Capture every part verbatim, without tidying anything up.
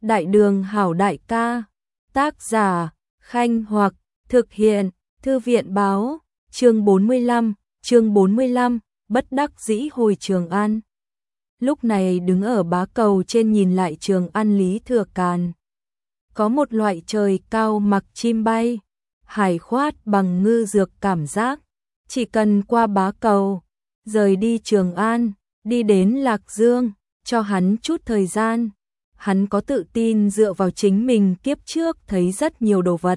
Đại đường hảo đại ca. Tác giả, Khanh Hoặc, thực hiện, Thư viện báo, chương bốn mươi lăm, chương bốn mươi lăm, bất đắc dĩ hồi Trường An. Lúc này đứng ở bá cầu trên nhìn lại Trường An Lý Thừa Càn. Có một loại trời cao mặc chim bay, hải khoát bằng ngư dược cảm giác. Chỉ cần qua bá cầu, rời đi Trường An, đi đến Lạc Dương, cho hắn chút thời gian. Hắn có tự tin dựa vào chính mình kiếp trước thấy rất nhiều đồ vật.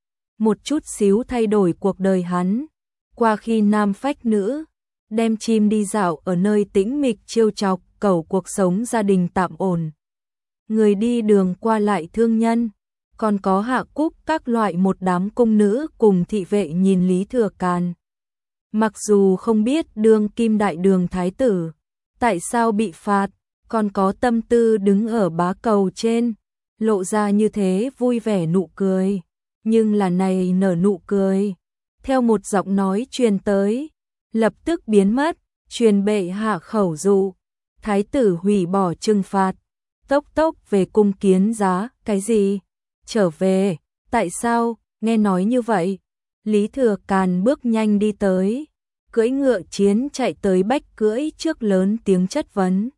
Một chút xíu thay đổi cuộc đời hắn. Qua khi nam phách nữ, đem chim đi dạo ở nơi tĩnh mịch trêu chọc, cầu cuộc sống gia đình tạm ổn. Người đi đường qua lại thương nhân, còn có Hạ Cúc các loại một đám cung nữ cùng thị vệ nhìn Lý Thừa Càn. Mặc dù không biết đương kim đại đường thái tử, tại sao bị phạt, còn có tâm tư đứng ở bá cầu trên, lộ ra như thế vui vẻ nụ cười. Nhưng là này nở nụ cười, theo một giọng nói truyền tới, lập tức biến mất, truyền bệ hạ khẩu dụ. Thái tử hủy bỏ trừng phạt, tốc tốc về cung kiến giá. Cái gì? Trở về? Tại sao? Nghe nói như vậy, Lý Thừa Càn bước nhanh đi tới, cưỡi ngựa chiến chạy tới bách cưỡi trước lớn tiếng chất vấn.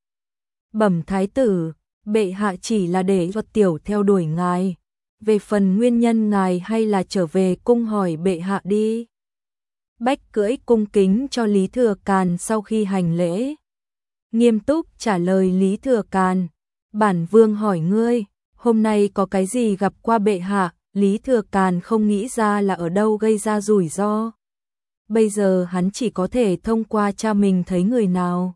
Bẩm thái tử, bệ hạ chỉ là để cho tiểu theo đuổi ngài. Về phần nguyên nhân ngài hay là trở về cung hỏi bệ hạ đi. Bách cưỡi cung kính cho Lý Thừa Càn sau khi hành lễ. Nghiêm túc trả lời Lý Thừa Càn. Bản vương hỏi ngươi, hôm nay có cái gì gặp qua bệ hạ? Lý Thừa Càn không nghĩ ra là ở đâu gây ra rủi ro. Bây giờ hắn chỉ có thể thông qua cha mình thấy người nào,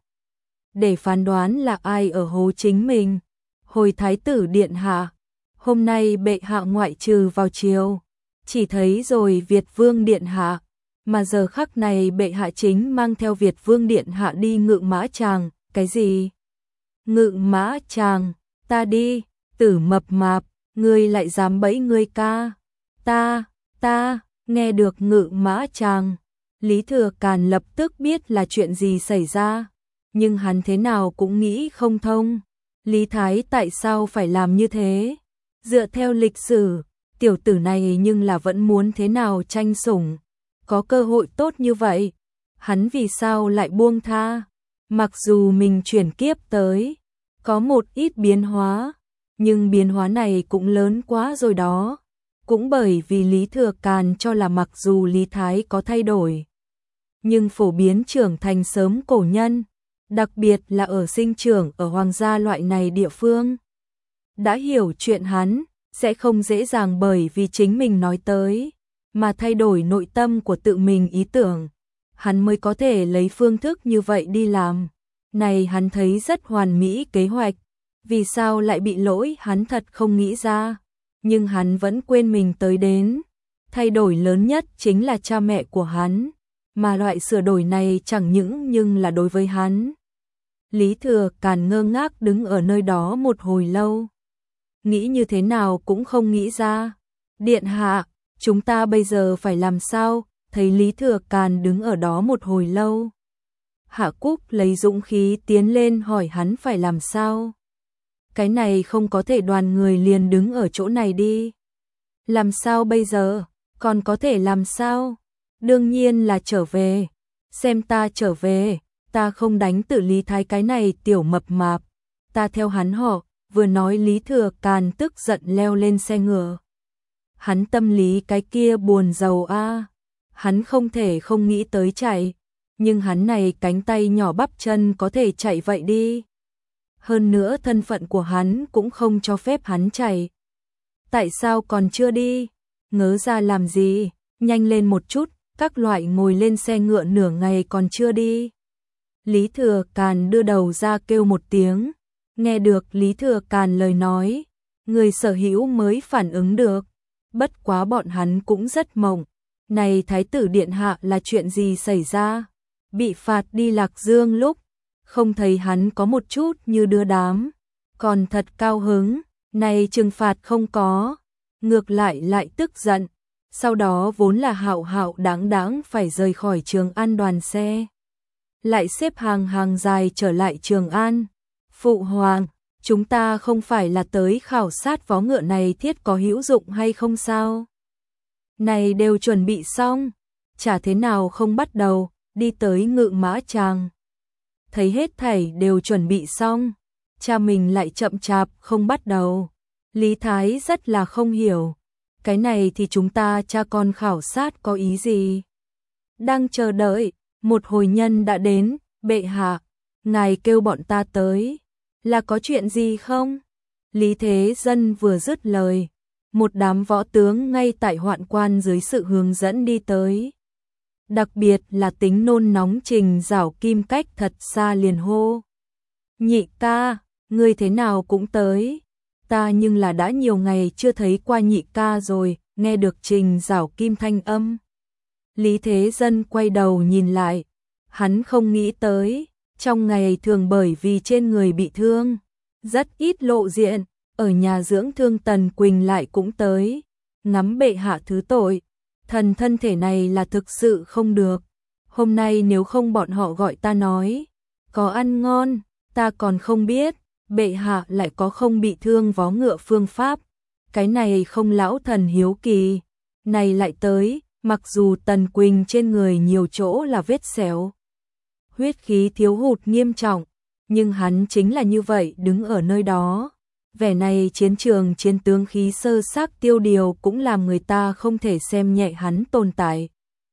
để phán đoán là ai ở hố chính mình. Hồi thái tử điện hạ, hôm nay bệ hạ ngoại trừ vào chiều, chỉ thấy rồi Việt vương điện hạ, mà giờ khắc này bệ hạ chính mang theo Việt vương điện hạ đi ngự mã tràng. Cái gì? Ngự mã tràng? Ta đi, tử mập mạp, ngươi lại dám bẫy ngươi ca. Ta, ta, nghe được ngự mã tràng, Lý Thừa Càn lập tức biết là chuyện gì xảy ra, nhưng hắn thế nào cũng nghĩ không thông. Lý Thái tại sao phải làm như thế? Dựa theo lịch sử, tiểu tử này nhưng là vẫn muốn thế nào tranh sủng, có cơ hội tốt như vậy, hắn vì sao lại buông tha? Mặc dù mình chuyển kiếp tới, có một ít biến hóa, nhưng biến hóa này cũng lớn quá rồi đó. Cũng bởi vì Lý Thừa Càn cho là mặc dù Lý Thái có thay đổi, nhưng phổ biến trưởng thành sớm cổ nhân, đặc biệt là ở sinh trưởng ở hoàng gia loại này địa phương. Đã hiểu chuyện hắn, sẽ không dễ dàng bởi vì chính mình nói tới, mà thay đổi nội tâm của tự mình ý tưởng. Hắn mới có thể lấy phương thức như vậy đi làm. Này hắn thấy rất hoàn mỹ kế hoạch, vì sao lại bị lỗi hắn thật không nghĩ ra. Nhưng hắn vẫn quên mình tới đến. Thay đổi lớn nhất chính là cha mẹ của hắn, mà loại sửa đổi này chẳng những nhưng là đối với hắn. Lý Thừa Càn ngơ ngác đứng ở nơi đó một hồi lâu, nghĩ như thế nào cũng không nghĩ ra. Điện hạ, chúng ta bây giờ phải làm sao? Thấy Lý Thừa Càn đứng ở đó một hồi lâu, Hạ Cúc lấy dũng khí tiến lên hỏi hắn phải làm sao. Cái này không có thể đoàn người liền đứng ở chỗ này đi. Làm sao bây giờ? Còn có thể làm sao? Đương nhiên là trở về. Xem ta trở về, ta không đánh tử Lý Thái cái này tiểu mập mạp. Ta theo hắn họ. Vừa nói Lý Thừa Càn tức giận leo lên xe ngựa. Hắn tâm lý cái kia buồn rầu a, à. Hắn không thể không nghĩ tới chạy, nhưng hắn này cánh tay nhỏ bắp chân có thể chạy vậy đi. Hơn nữa thân phận của hắn cũng không cho phép hắn chạy. Tại sao còn chưa đi? Ngớ ra làm gì? Nhanh lên một chút, các loại ngồi lên xe ngựa nửa ngày còn chưa đi. Lý Thừa Càn đưa đầu ra kêu một tiếng. Nghe được Lý Thừa Càn lời nói, người sở hữu mới phản ứng được. Bất quá bọn hắn cũng rất mộng. Này thái tử điện hạ là chuyện gì xảy ra? Bị phạt đi Lạc Dương lúc, không thấy hắn có một chút như đưa đám, còn thật cao hứng. Này trừng phạt không có, ngược lại lại tức giận. Sau đó vốn là hạo hạo đáng đáng phải rời khỏi Trường An đoàn xe, lại xếp hàng hàng dài trở lại Trường An. Phụ hoàng, chúng ta không phải là tới khảo sát vó ngựa này thiết có hữu dụng hay không sao? Này đều chuẩn bị xong, chả thế nào không bắt đầu, đi tới ngự mã tràng. Thấy hết thảy đều chuẩn bị xong, cha mình lại chậm chạp không bắt đầu. Lý Thái rất là không hiểu, cái này thì chúng ta cha con khảo sát có ý gì? Đang chờ đợi, một hồi nhân đã đến, bệ hạ, ngài kêu bọn ta tới, là có chuyện gì không? Lý Thế Dân vừa dứt lời, một đám võ tướng ngay tại hoạn quan dưới sự hướng dẫn đi tới. Đặc biệt là tính nôn nóng Trình Giảo Kim cách thật xa liền hô. Nhị ca, ngươi thế nào cũng tới, ta nhưng là đã nhiều ngày chưa thấy qua nhị ca rồi, nghe được Trình Giảo Kim thanh âm. Lý Thế Dân quay đầu nhìn lại, hắn không nghĩ tới, trong ngày thường bởi vì trên người bị thương, rất ít lộ diện, ở nhà dưỡng thương Tần Quỳnh lại cũng tới, ngắm bệ hạ thứ tội, thần thân thể này là thực sự không được, hôm nay nếu không bọn họ gọi ta nói, có ăn ngon, ta còn không biết, bệ hạ lại có không bị thương vó ngựa phương pháp, cái này không lão thần hiếu kỳ, này lại tới, mặc dù Tần Quỳnh trên người nhiều chỗ là vết xẻo, huyết khí thiếu hụt nghiêm trọng, nhưng hắn chính là như vậy đứng ở nơi đó. Vẻ này chiến trường chiến tướng khí sơ xác tiêu điều cũng làm người ta không thể xem nhẹ hắn tồn tại.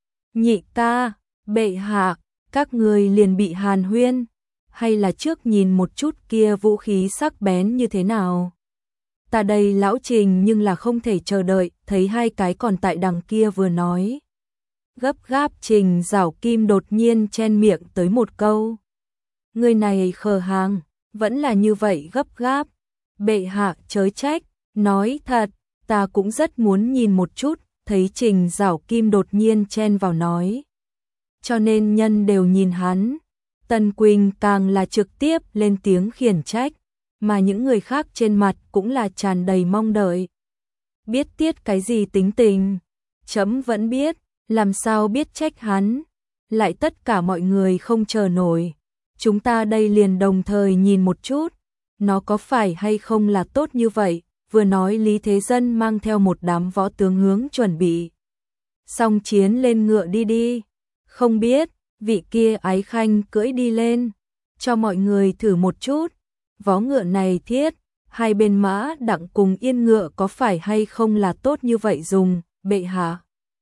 Nhị ca, bệ hạ, các người liền bị hàn huyên, hay là trước nhìn một chút kia vũ khí sắc bén như thế nào? Ta đây lão Trình nhưng là không thể chờ đợi, thấy hai cái còn tại đằng kia vừa nói. Gấp gáp Trình Giảo Kim đột nhiên chen miệng tới một câu. Người này khờ hàng, vẫn là như vậy gấp gáp. Bệ hạ chớ trách, nói thật, ta cũng rất muốn nhìn một chút, thấy Trình Giảo Kim đột nhiên chen vào nói. Cho nên nhân đều nhìn hắn, Tần Quỳnh càng là trực tiếp lên tiếng khiển trách, mà những người khác trên mặt cũng là tràn đầy mong đợi. Biết tiết cái gì tính tình, chấm vẫn biết, làm sao biết trách hắn, lại tất cả mọi người không chờ nổi. Chúng ta đây liền đồng thời nhìn một chút, nó có phải hay không là tốt như vậy, vừa nói Lý Thế Dân mang theo một đám võ tướng hướng chuẩn bị. Xong chiến lên ngựa đi đi, không biết, vị kia ái khanh cưỡi đi lên, cho mọi người thử một chút, vó ngựa này thiết, hai bên mã đặng cùng yên ngựa có phải hay không là tốt như vậy dùng, bệ hạ.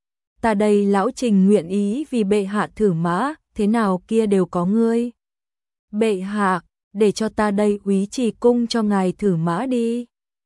Ta đây lão Trình nguyện ý vì bệ hạ thử mã, thế nào kia đều có ngươi. Bệ hạ, để cho ta đây úy trì cung cho ngài thử mã đi.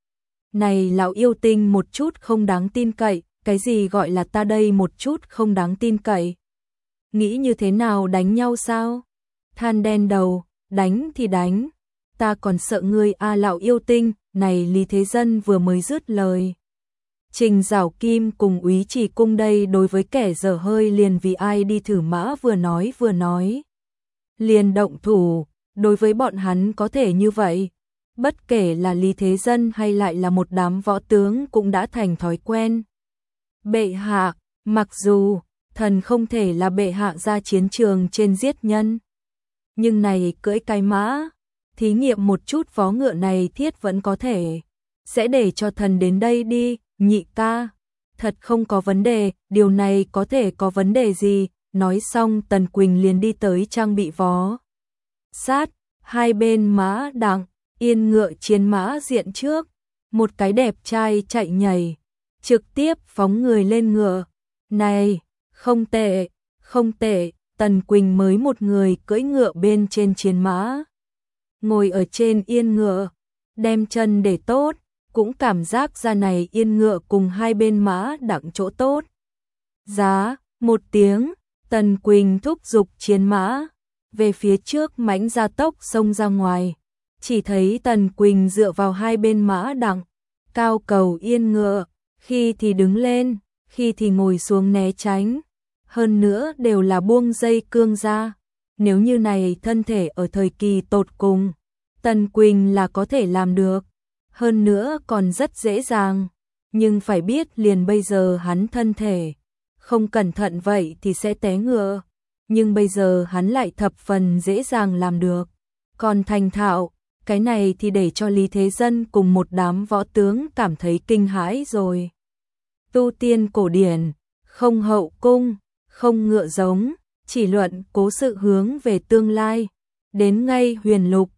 Này lão yêu tinh một chút không đáng tin cậy, cái gì gọi là ta đây một chút không đáng tin cậy. Nghĩ như thế nào đánh nhau sao? Than đen đầu, đánh thì đánh, ta còn sợ ngươi a lão yêu tinh, này Lý Thế Dân vừa mới dứt lời. Trình Giảo Kim cùng úy trì cung đây đối với kẻ dở hơi liền vì ai đi thử mã vừa nói vừa nói. Liền động thủ, đối với bọn hắn có thể như vậy. Bất kể là Lý Thế Dân hay lại là một đám võ tướng cũng đã thành thói quen. Bệ hạ, mặc dù thần không thể là bệ hạ ra chiến trường trên giết nhân, nhưng này cưỡi cái mã, thí nghiệm một chút vó ngựa này thiết vẫn có thể. Sẽ để cho thần đến đây đi, nhị ca. Thật không có vấn đề, điều này có thể có vấn đề gì? Nói xong Tần Quỳnh liền đi tới trang bị vó sát, hai bên mã đặng, yên ngựa chiến mã diện trước, một cái đẹp trai chạy nhảy, trực tiếp phóng người lên ngựa. Này, không tệ, không tệ, Tần Quỳnh mới một người cưỡi ngựa bên trên chiến mã, ngồi ở trên yên ngựa, đem chân để tốt, cũng cảm giác ra này yên ngựa cùng hai bên mã đặng chỗ tốt. Giá, một tiếng, Tần Quỳnh thúc giục chiến mã, về phía trước mãnh gia tốc xông ra ngoài, chỉ thấy Tần Quỳnh dựa vào hai bên mã đặng, cao cầu yên ngựa, khi thì đứng lên, khi thì ngồi xuống né tránh, hơn nữa đều là buông dây cương ra. Nếu như này thân thể ở thời kỳ tột cùng, Tần Quỳnh là có thể làm được, hơn nữa còn rất dễ dàng, nhưng phải biết liền bây giờ hắn thân thể, không cẩn thận vậy thì sẽ té ngựa, nhưng bây giờ hắn lại thập phần dễ dàng làm được, còn thành thạo, cái này thì để cho Lý Thế Dân cùng một đám võ tướng cảm thấy kinh hãi rồi. Tu tiên cổ điển, không hậu cung, không ngựa giống, chỉ luận cố sự hướng về tương lai. Đến ngay huyền lục,